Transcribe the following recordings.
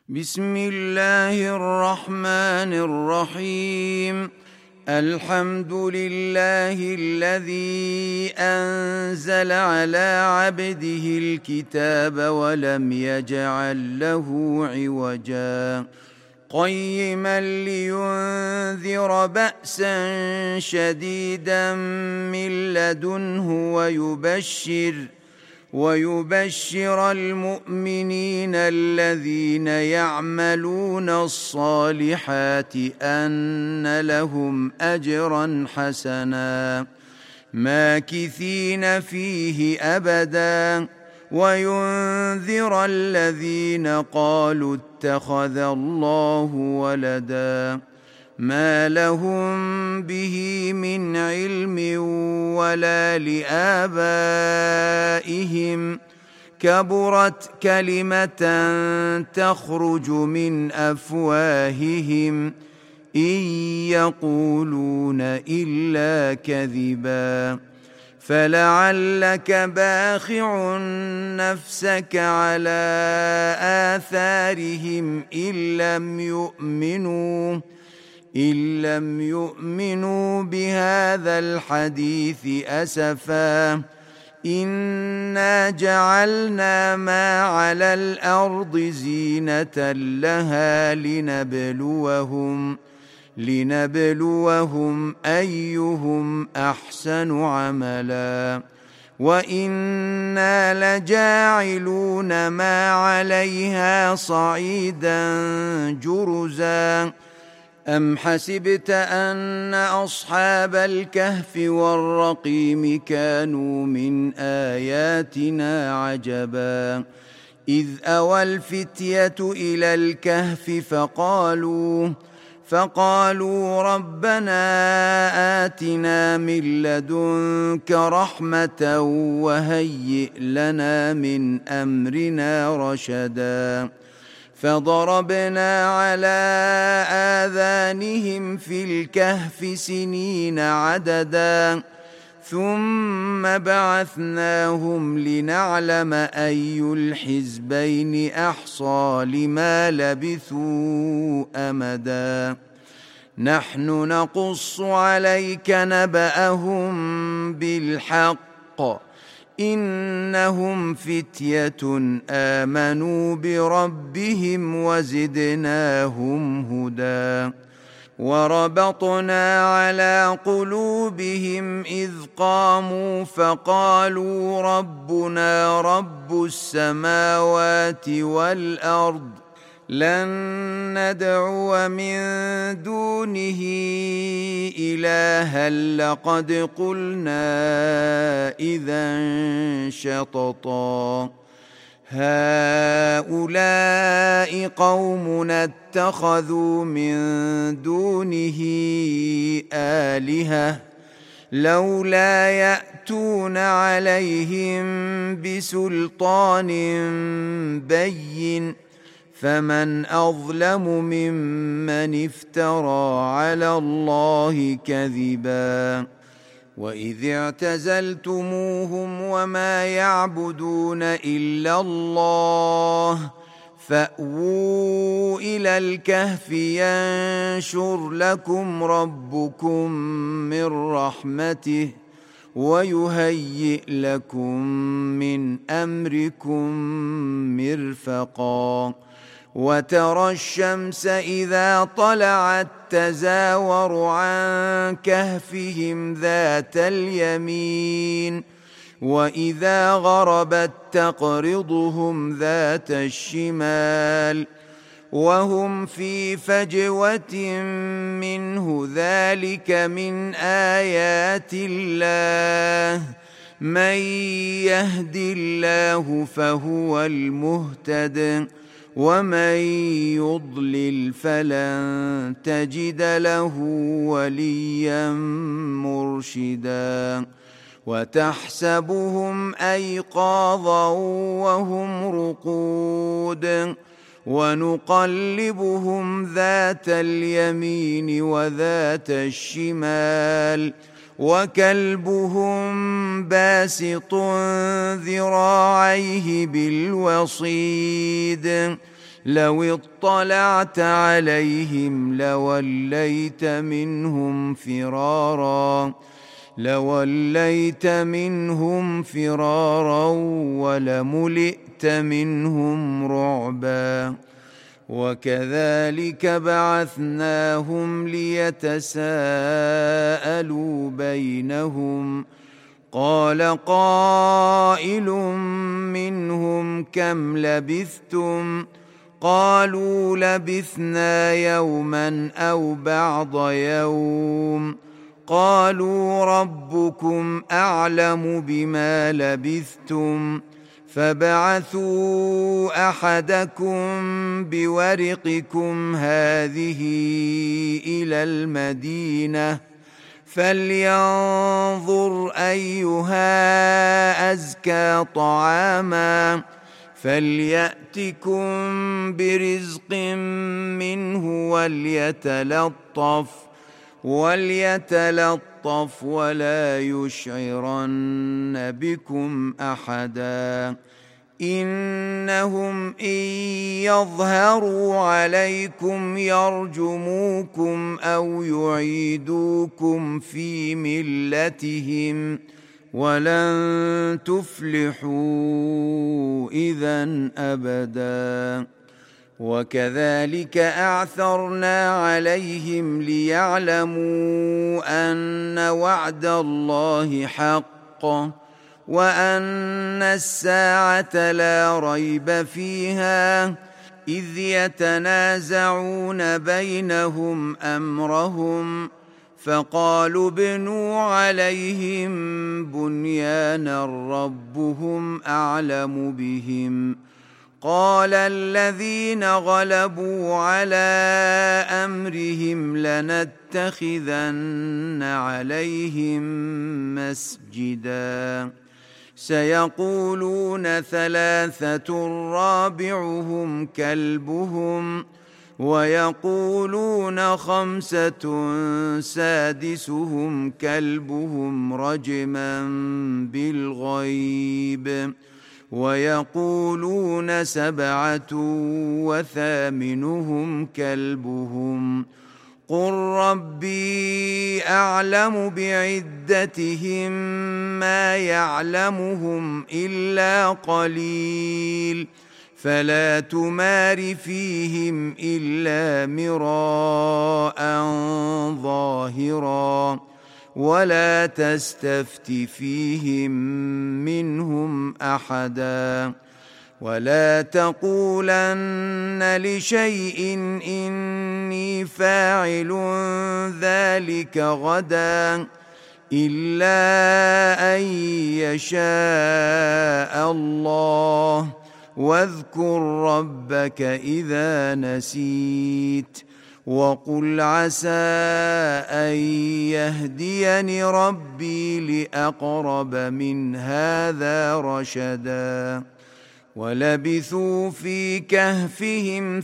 بسم الله الرحمن الرحيم. الحمد لله الذي أنزل على عبده الكتاب ولم يجعل له عوجا قيما لينذر بأسا شديدا من لدنه ويبشر المؤمنين الذين يعملون الصالحات أن لهم أجرا حسنا ماكثين فيه أبدا وينذر الذين قالوا اتخذ الله ولدا ما لهم به من علم ولا لآبائهم كبرت كلمة تخرج من أفواههم إن يقولون إلا كذبا فلعلك باخع نفسك على آثارهم إن لم يؤمنوا بهذا الحديث أسفا إنا جعلنا ما على الأرض زينة لها لنبلوهم أيهم أحسن عملا وإنا لجاعلون ما عليها صعيدا جرزا أم حسبت أن أصحاب الكهف والرقيم كانوا من آياتنا عجبا إذ أوى الفتية إلى الكهف فقالوا ربنا آتنا من لدنك رحمة وهيئ لنا من أمرنا رشدا فضربنا على آذانهم في الكهف سنين عددا ثم بعثناهم لنعلم أي الحزبين أحصى لما لبثوا أمدا نحن نقص عليك نبأهم بالحق إنهم فتية آمنوا بربهم وزدناهم هدى وربطنا على قلوبهم إذ قاموا فقالوا ربنا رب السماوات والأرض لن ندعو من دونه إلها لقد قلنا إذا شططا هؤلاء قومنا اتخذوا من دونه آلهة لولا يأتون عليهم بسلطان بين فمن أظلم ممن افترى على الله كذبا وإذ اعتزلتموهم وما يعبدون إلا الله فأووا إلى الكهف ينشر لكم ربكم من رحمته ويهيئ لكم من أمركم مرفقا وترى الشمس إذا طلعت تزاور عن كهفهم ذات اليمين وإذا غربت تقرضهم ذات الشمال وهم في فجوة منه ذلك من آيات الله من يهد الله فهو المهتد ومن يضلل فلن تجد له وليا مرشدا وتحسبهم أيقاظا وهم رقود ونقلبهم ذات اليمين وذات الشمال وكلبهم باسط ذراعيه بالوصيد لو اطلعت عليهم لوليت منهم فرارا ولملئت منهم رعبا. وكذلك بعثناهم ليتساءلوا بينهم قال قائل منهم كم لبثتم قالوا لبثنا يوما أو بعض يوم قالوا ربكم أعلم بما لبثتم فابعثوا أحدكم بورقكم هذه إلى المدينة فلينظر أيها أزكى طعاما فليأتكم برزق منه وليتلطف ولا يشعرن بكم أحدا إنهم إن يظهروا عليكم يرجموكم أو يعيدوكم في ملتهم ولن تفلحوا إذن أبدا. وكذلك أعثرنا عليهم ليعلموا أن وعد الله حق وأن الساعة لا ريب فيها إذ يتنازعون بينهم أمرهم فقالوا ابنوا عليهم بنيانا ربهم أعلم بهم قال الذين غلبوا على أمرهم لنتخذن عليهم مسجدا سيقولون ثلاثة رابعهم كلبهم ويقولون خمسة سادسهم كلبهم رجما بالغيب ويقولون سبعة وثامنهم كلبهم قل ربي أعلم بعدتهم ما يعلمهم إلا قليل فلا تمار فيهم إلا مراء ظاهرا ولا تستفت فيهم منهم أحدا ولا تقولن لشيء إني فاعل ذلك غدا إلا أن يشاء الله واذكر ربك إذا نسيت وقل عسى أن يهديني ربي لأقرب من هذا رشدا ولبثوا في كهفهم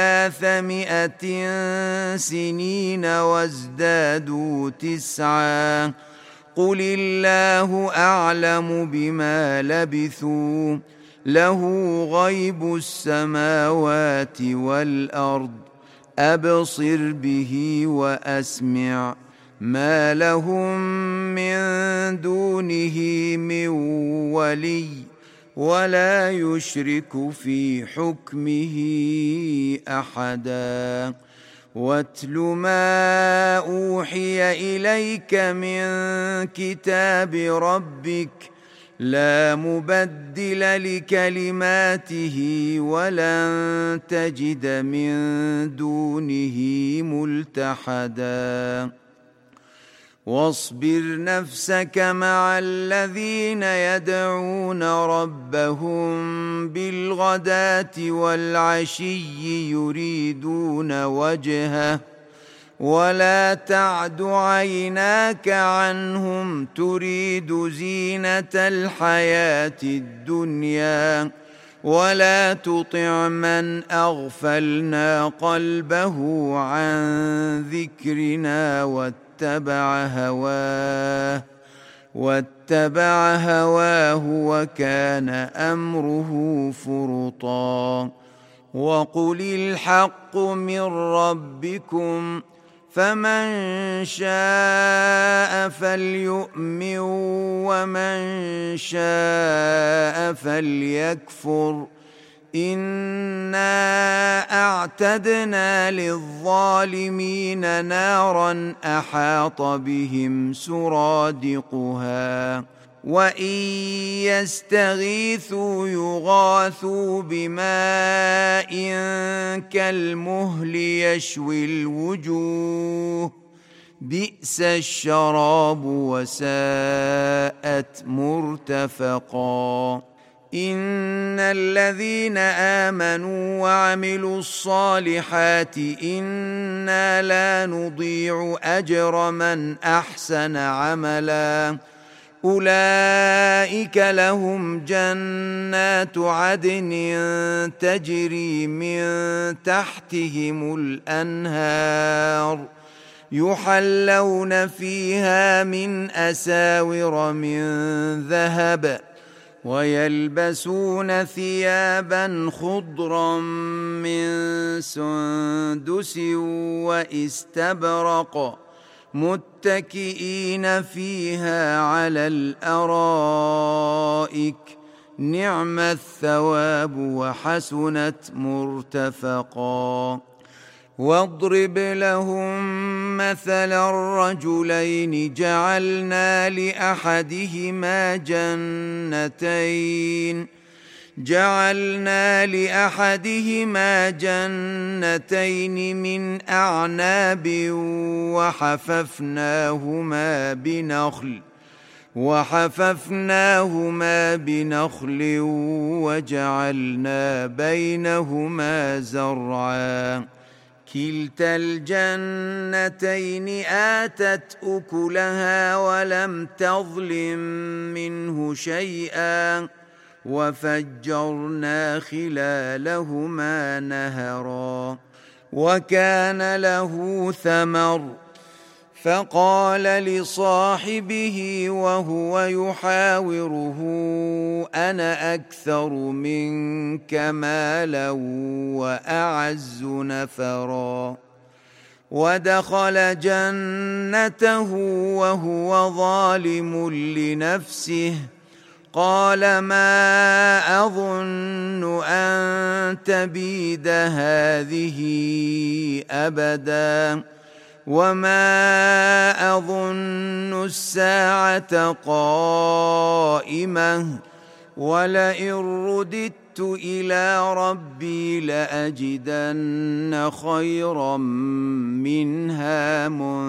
300 سنين وازدادوا 9 قل الله أعلم بما لبثوا له غيب السماوات والأرض أبصر به وأسمع ما لهم من دونه من ولي ولا يشرك في حكمه أحدا واتل ما أوحي إليك من كتاب ربك لا مبدل لكلماته ولن تجد من دونه ملتحدا واصبر نفسك مع الذين يدعون ربهم بالغداة والعشي يريدون وجهه ولا تعد عيناك عنهم تريد زينة الحياة الدنيا ولا تطع من أغفلنا قلبه عن ذكرنا واتبع هواه وكان أمره فرطا وقل الحق من ربكم فمن شاء فليؤمن ومن شاء فليكفر إنا أعتدنا للظالمين نارا أحاط بهم سرادقها وإن يستغيثوا يغاثوا بماء كالمهل يشوي الوجوه بئس الشراب وساءت مرتفقا إن الذين آمنوا وعملوا الصالحات إنا لا نضيع أجر من أحسن عملا أولئك لهم جنات عدن تجري من تحتهم الأنهار يحلون فيها من أساور من ذهب ويلبسون ثيابا خضرا من سندس واستبرق متكئين فيها على الأرائك نعم الثواب وحسنت مرتفقا واضرب لهم مثل الرجلين جعلنا لأحدهما جنتين من أعناب وحففناهما بنخل وجعلنا بينهما زرعا كلتا الجنتين آتت أكلها ولم تظلم منه شيئا وفجرنا خلالهما نهرا وكان له ثمر فقال لصاحبه وهو يحاوره أنا أكثر منك مالا وأعز نفرا ودخل جنته وهو ظالم لنفسه قال ما أظن أن تبيد هذه أبدا وما أظن الساعة قائمة ولئن رددت إلى ربي لأجدن خيرا منها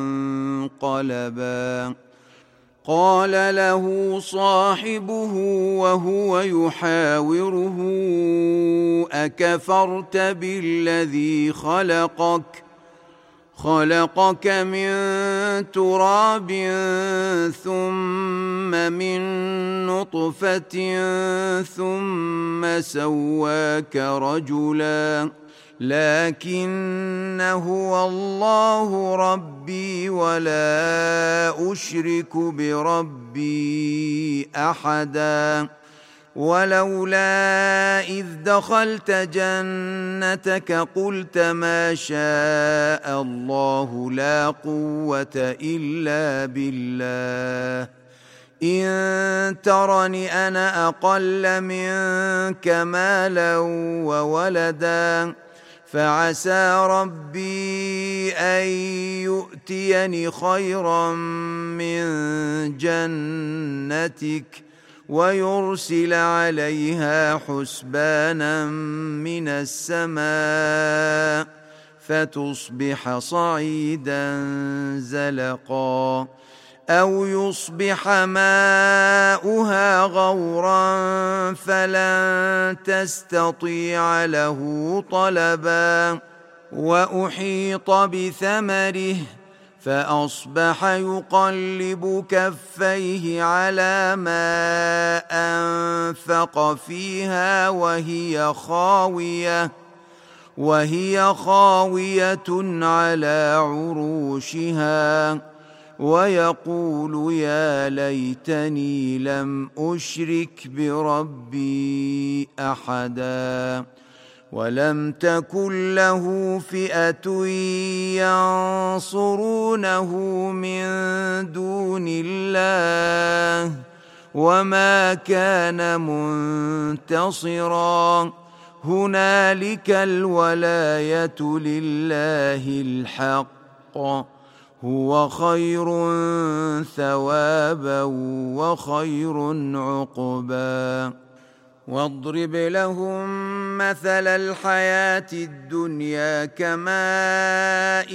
منقلبا قال له صاحبه وهو يحاوره أكفرت بالذي خلقك من تراب ثم من نطفة ثم سواك رجلا لكن هو الله ربي ولا أشرك بربي أحدا ولولا إذ دخلت جنتك قلت ما شاء الله لا قوة إلا بالله إن ترني أنا أقل منك مالا وولدا فعسى ربي أن يؤتيني خيرا من جنتك ويرسل عليها حسبانا من السماء فتصبح صعيدا زلقا أو يصبح ماؤها غورا فلن تستطيع له طلبا وأحيط بثمره فأصبح يقلب كفيه على ما أنفق فيها وهي خاوية على عروشها ويقول يا ليتني لم أشرك بربي أحدا ولم تكن له فئة ينصرونه من دون الله وما كان منتصرا هنالك الولاية لله الحق هو خير ثوابا وخير عقبا واضرب لهم مثل الحياة الدنيا كماء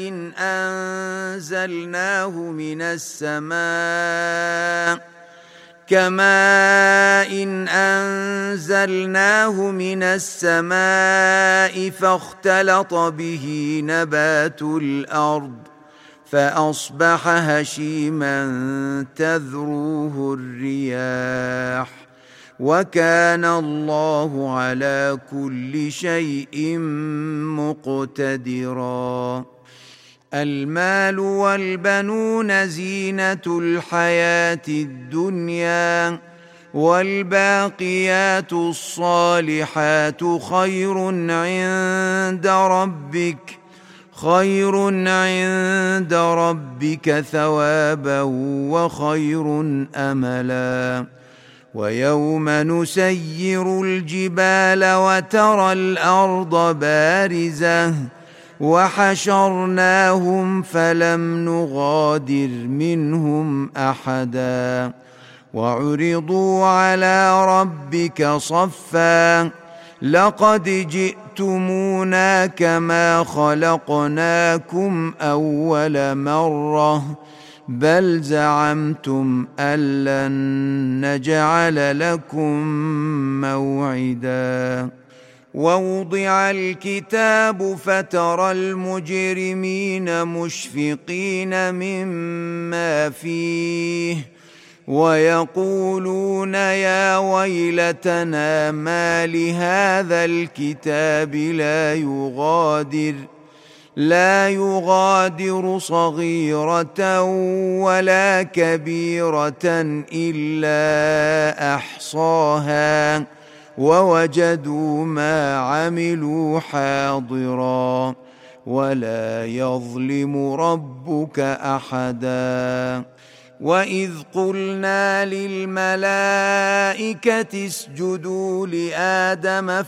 أنزلناه من السماء فاختلط به نبات الأرض فأصبح هشيما تذروه الرياح وكان الله على كل شيء مقتدرا المال والبنون زينة الحياة الدنيا والباقيات الصالحات خير عند ربك ثوابا وخير أملا ويوم نسير الجبال وترى الأرض بارزة وحشرناهم فلم نغادر منهم أحدا وعرضوا على ربك صفا لقد جئتمونا كما خلقناكم أول مرة بل زعمتم أن لن نجعل لكم موعدا ووضع الكتاب فترى المجرمين مشفقين مما فيه ويقولون يا ويلتنا ما لهذا الكتاب لا يغادر صغيرة ولا كبيرة إلا أحصاها ووجدوا ما عملوا حاضرا ولا يظلم ربك أحدا وإذ قلنا للملائكة اسجدوا لآدم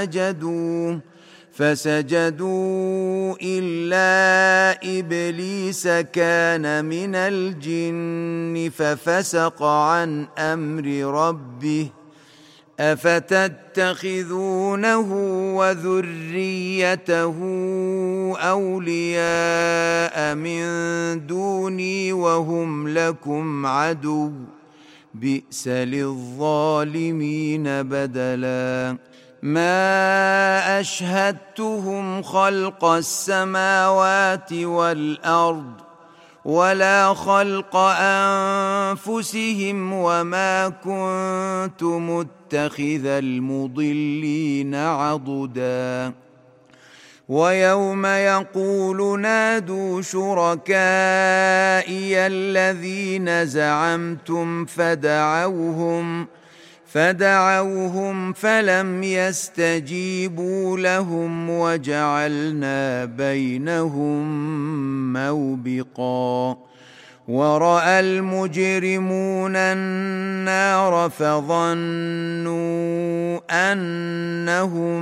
فسجدوا إلا إبليس كان من الجن ففسق عن أمر ربه أفتتخذونه وذريته أولياء من دوني وهم لكم عدو بئس للظالمين بدلا ما أشهدتهم خلق السماوات والأرض ولا خلق أنفسهم وما كنت متخذ المضلين عضدا ويوم يقول نادوا شركائي الذين زعمتم فدعوهم فلم يستجيبوا لهم وجعلنا بينهم موبقا ورأى المجرمون النار فظنوا أنهم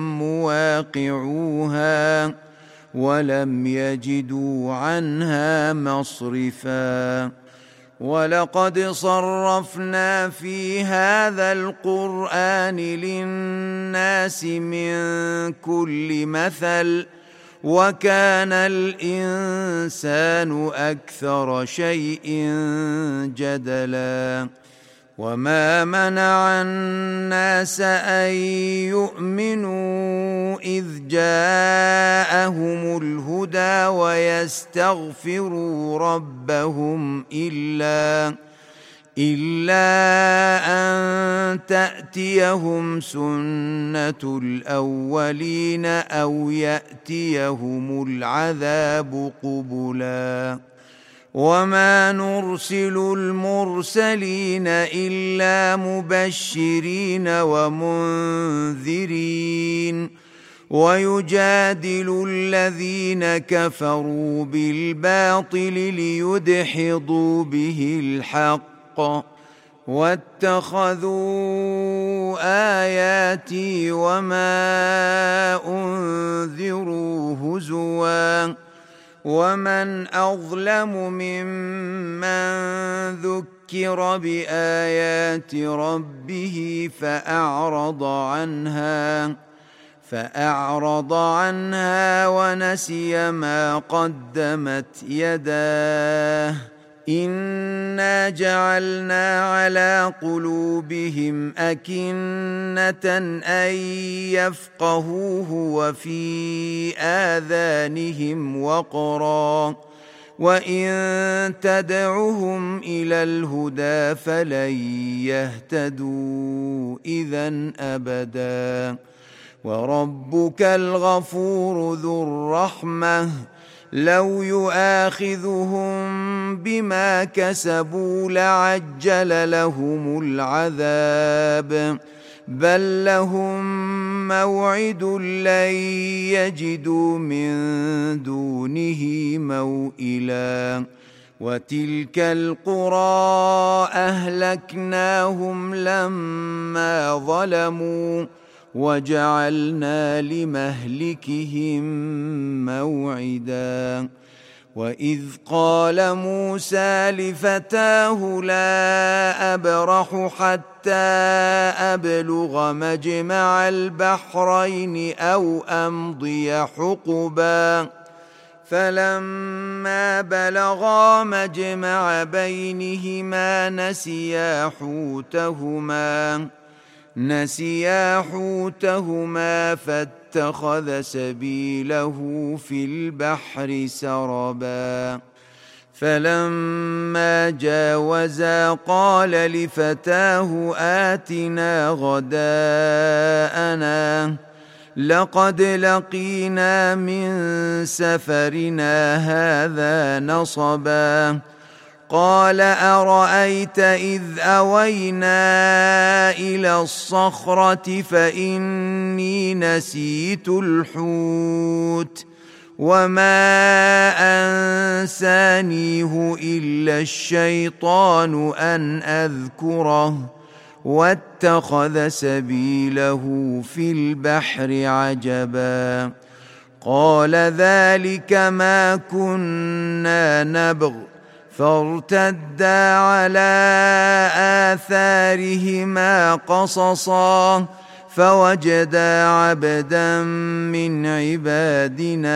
مواقعوها ولم يجدوا عنها مصرفا ولقد صرفنا في هذا القرآن للناس من كل مثل وكان الإنسان أكثر شيء جدلا وما منع الناس أن يؤمنوا إذ جاءهم الهدى ويستغفروا ربهم إلا أن تأتيهم سنة الأولين أو يأتيهم العذاب قبلا وما نرسل المرسلين إلا مبشرين ومنذرين ويجادل الذين كفروا بالباطل ليدحضوا به الحق واتخذوا آياتي وما أنذروا هزوا ومن أظلم ممن ذكر بآيات ربه فأعرض عنها ونسي ما قدمت يداه إنا جعلنا على قلوبهم أكنة أن يفقهوه وفي آذانهم وقرا وإن تدعهم إلى الهدى فلن يهتدوا إذن أبدا وربك الغفور ذو الرحمة لو يؤاخذهم بما كسبوا لعجل لهم العذاب بل لهم موعد لن يجدوا من دونه موئلا وتلك القرى أهلكناهم لما ظلموا وجعلنا لمهلكهم موعدا وإذ قال موسى لفتاه لا أبرح حتى أبلغ مجمع البحرين أو أمضي حقبا فلما بلغا مجمع بينهما نسيا حوتهما فاتخذ سبيله في البحر سربا فلما جاوزا قال لفتاه آتنا غداءنا لقد لقينا من سفرنا هذا نصبا قال أرأيت إذ أوينا إلى الصخرة فإني نسيت الحوت وما أنسانيه إلا الشيطان أن أذكره واتخذ سبيله في البحر عجبا قال ذلك ما كنا نبغ فارتدا على آثارهما قصصا فوجدا عبدا من عبادنا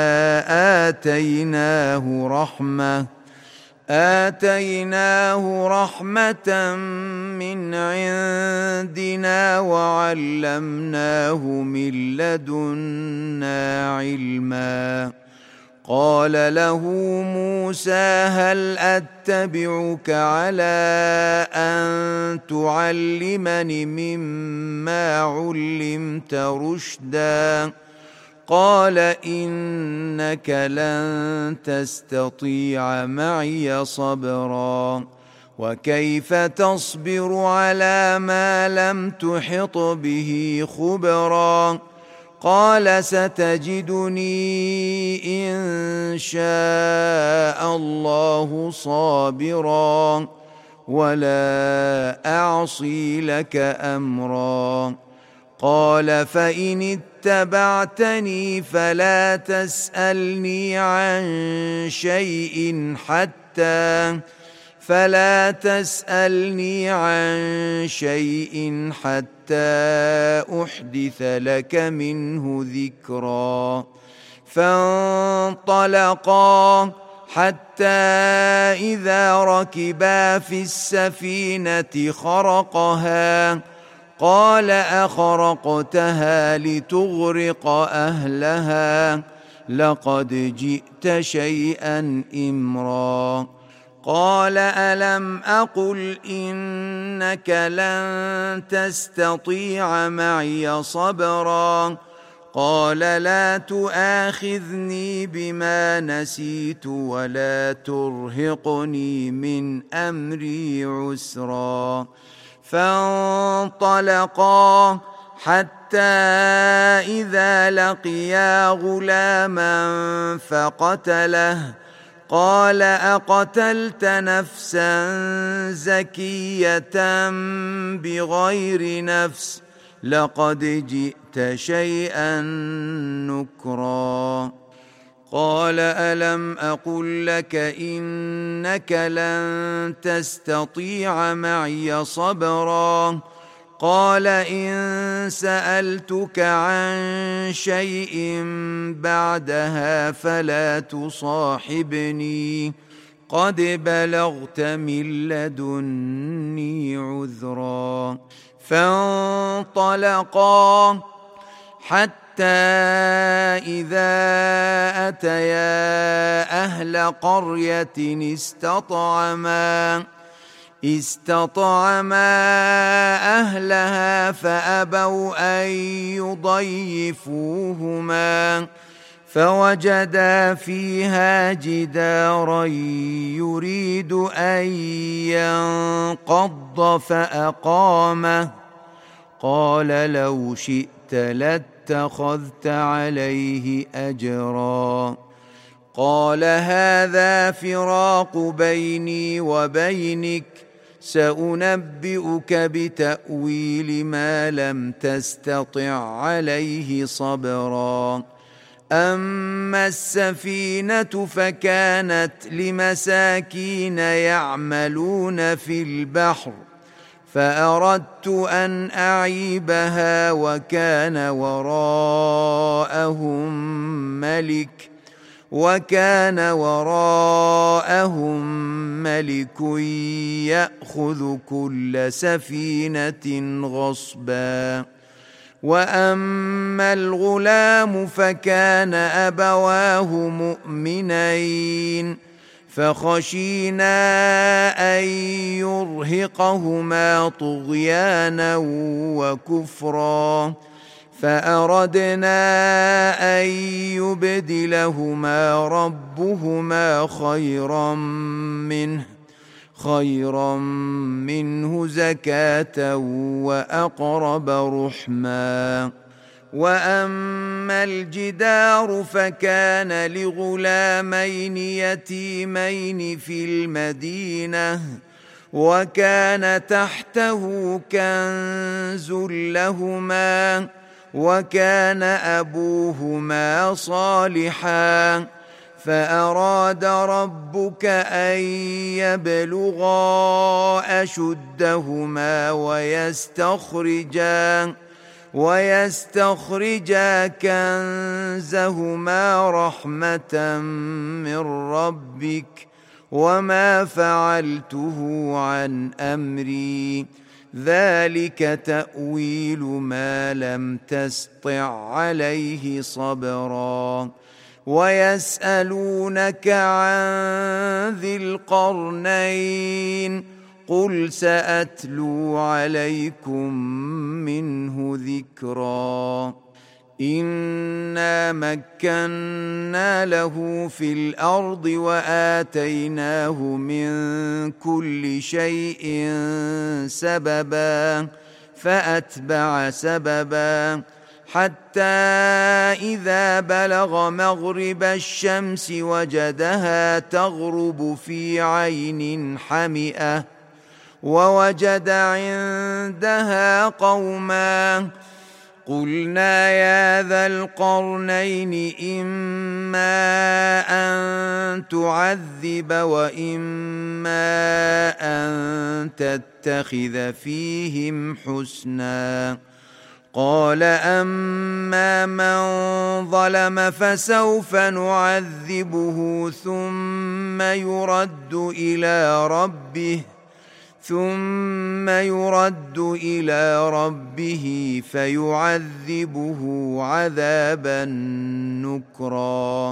آتيناه رحمة من عندنا وعلمناه من لدنا علما قال له موسى هل أتبعك على أن تعلمني مما علمت رشدا قال إنك لن تستطيع معي صبرا وكيف تصبر على ما لم تحط به خبرا قال ستجدني إن شاء الله صابرا ولا أعصي لك أمرا قال فإن اتبعتني فلا تسألني عن شيء حتى أحدث لك منه ذكرا فانطلقا حتى إذا ركبا في السفينة خرقها قال أخرقتها لتغرق أهلها لقد جئت شيئا إمرا قال ألم أقل إنك لن تستطيع معي صبرا قال لا تؤاخذني بما نسيت ولا ترهقني من أمري عسرا فانطلقا حتى إذا لقيا غلاما فقتله قال أقتلت نفسا زكية بغير نفس لقد جئت شيئا نكرا قال ألم أقل لك إنك لن تستطيع معي صبرا قال إن سألتك عن شيء بعدها فلا تصاحبني قد بلغت من لدني عذرا فانطلقا حتى إذا أتيا أهل قرية استطعما أهلها فأبوا أن يضيفوهما فوجدا فيها جدارا يريد أن ينقض فأقامه قال لو شئت لاتخذت عليه أجرا قال هذا فراق بيني وبينك سأنبئك بتأويل ما لم تستطع عليه صبرا أما السفينة فكانت لمساكين يعملون في البحر فأردت أن أعيبها وكان وراءهم ملك يأخذ كل سفينة غصبا وأما الغلام فكان أبواه مؤمنين فخشينا أن يرهقهما طغيانا وكفرا فأردنا أن يبدلهما ربهما خيرا منه زكاة وأقرب رحما وأما الجدار فكان لغلامين يتيمين في المدينة وكان تحته كنز لهما وكان أبوهما صالحا فأراد ربك أن يبلغا أشدهما ويستخرجا كنزهما رحمة من ربك وما فعلته عن أمري ذلك تأويل ما لم تسطع عليه صبرا ويسألونك عن ذي القرنين قل سأتلو عليكم منه ذكرا إنا مكنا له في الأرض وآتيناه من كل شيء سببا فأتبع سببا حتى إذا بلغ مغرب الشمس وجدها تغرب في عين حمئة ووجد عندها قوما قلنا يا ذا القرنين إما أن تعذب وإما أن تتخذ فيهم حسنا قال أما من ظلم فسوف نعذبه ثم يرد إلى ربه فيعذبه عذابا نكرا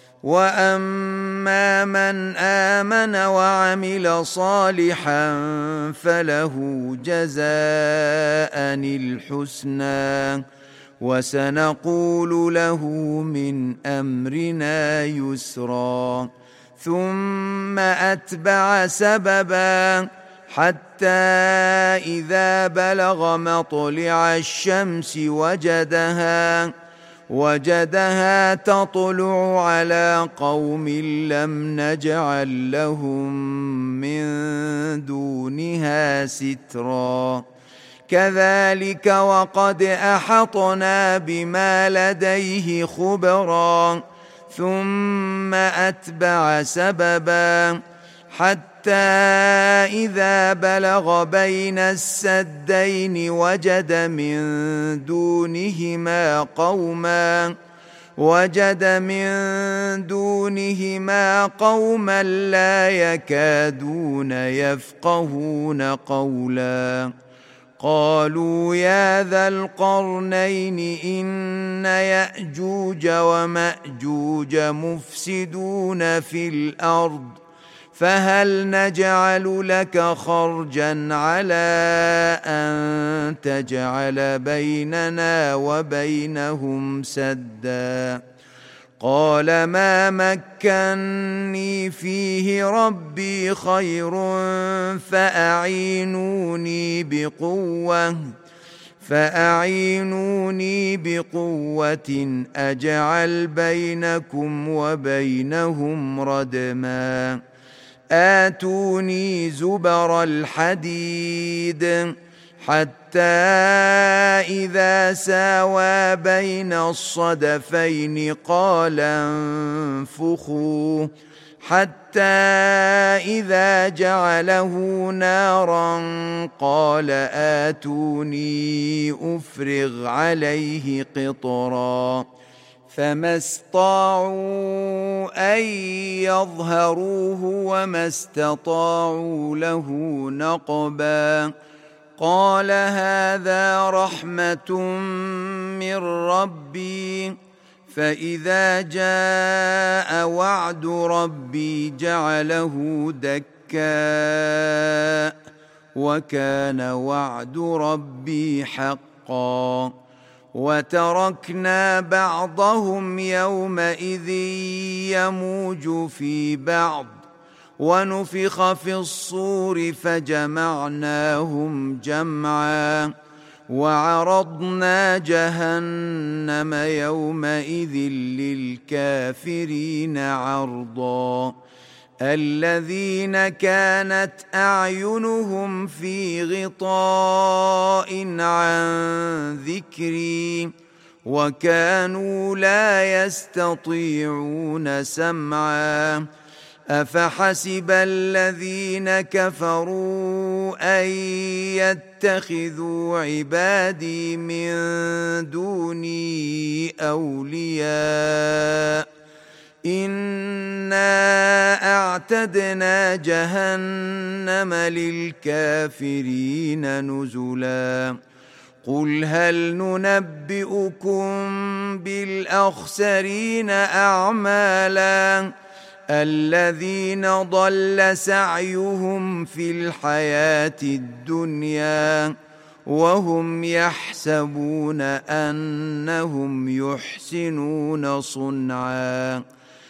وأما من آمن وعمل صالحا فله جزاء الحسنى وسنقول له من أمرنا يسرا ثم أتبع سببا حتى إذا بلغ مطلع الشمس وجدها تطلع على قوم لم نجعل لهم من دونها سترا كذلك وقد أحطنا بما لديه خبرا ثم أتبع سببا حتى إذا بلغ بين السدين وجد من دونهما قوما لا يكادون يفقهون قولا قالوا يا ذا القرنين إن يأجوج ومأجوج مفسدون في الأرض فهل نجعل لك خرجا على أن تجعل بيننا وبينهم سدا قال ما مكني فيه ربي خير فأعينوني بقوة أجعل بينكم وبينهم ردما آتوني زبر الحديد حتى إذا ساوى بين الصدفين قال انفخوا حتى إذا جعله نارا قال آتوني أفرغ عليه قطرا فما استطاعوا أن يظهروه وما استطاعوا له نقبا قال هذا رحمة من ربي فإذا جاء وعد ربي جعله دكا وكان وعد ربي حقا وتركنا بعضهم يومئذ يموج في بعض ونفخ في الصور فجمعناهم جمعا وعرضنا جهنم يومئذ للكافرين عرضا الذين كانت أعينهم في غطاء عن ذكري وكانوا لا يستطيعون سمعا أفحسب الذين كفروا أن يتخذوا عبادي من دوني أولياء إنا أعتدنا جهنم للكافرين نزلا قل هل ننبئكم بالأخسرين أعمالا الذين ضل سعيهم في الحياة الدنيا وهم يحسبون أنهم يحسنون صنعا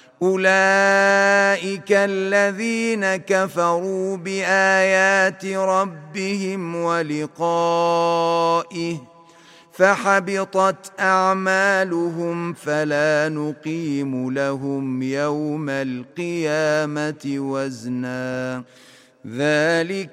أولئك الذين كفروا بآيات ربهم ولقائه فحبطت أعمالهم فلا نقيم لهم يوم القيامة وزنا ذلك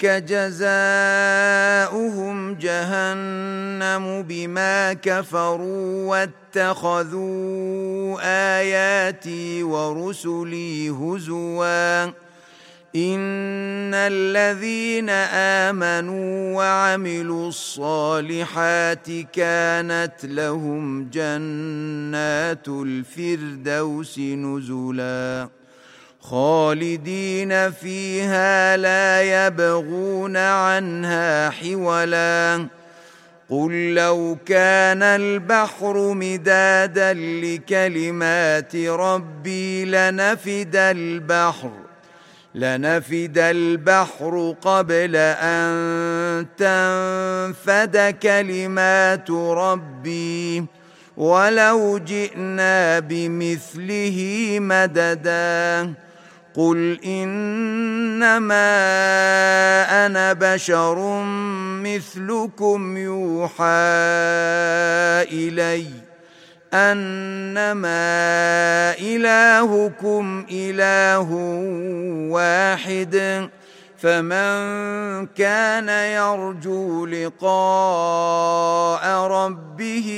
جزاؤهم جهنم بما كفروا واتخذوا آياتي ورسلي هزوا إن الذين آمنوا وعملوا الصالحات كانت لهم جنات الفردوس نزلا خالدين فيها لا يبغون عنها حولا قل لو كان البحر مدادا لكلمات ربي لنفد البحر قبل أن تنفد كلمات ربي ولو جئنا بمثله مددا قل إنما أنا بشر مثلكم يوحى إلي أنما إلهكم إله واحد فمن كان يرجو لقاء ربه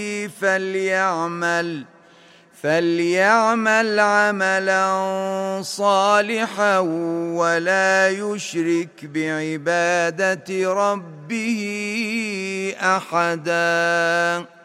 فليعمل عملا صالحا ولا يشرك بعبادة ربه أحدا.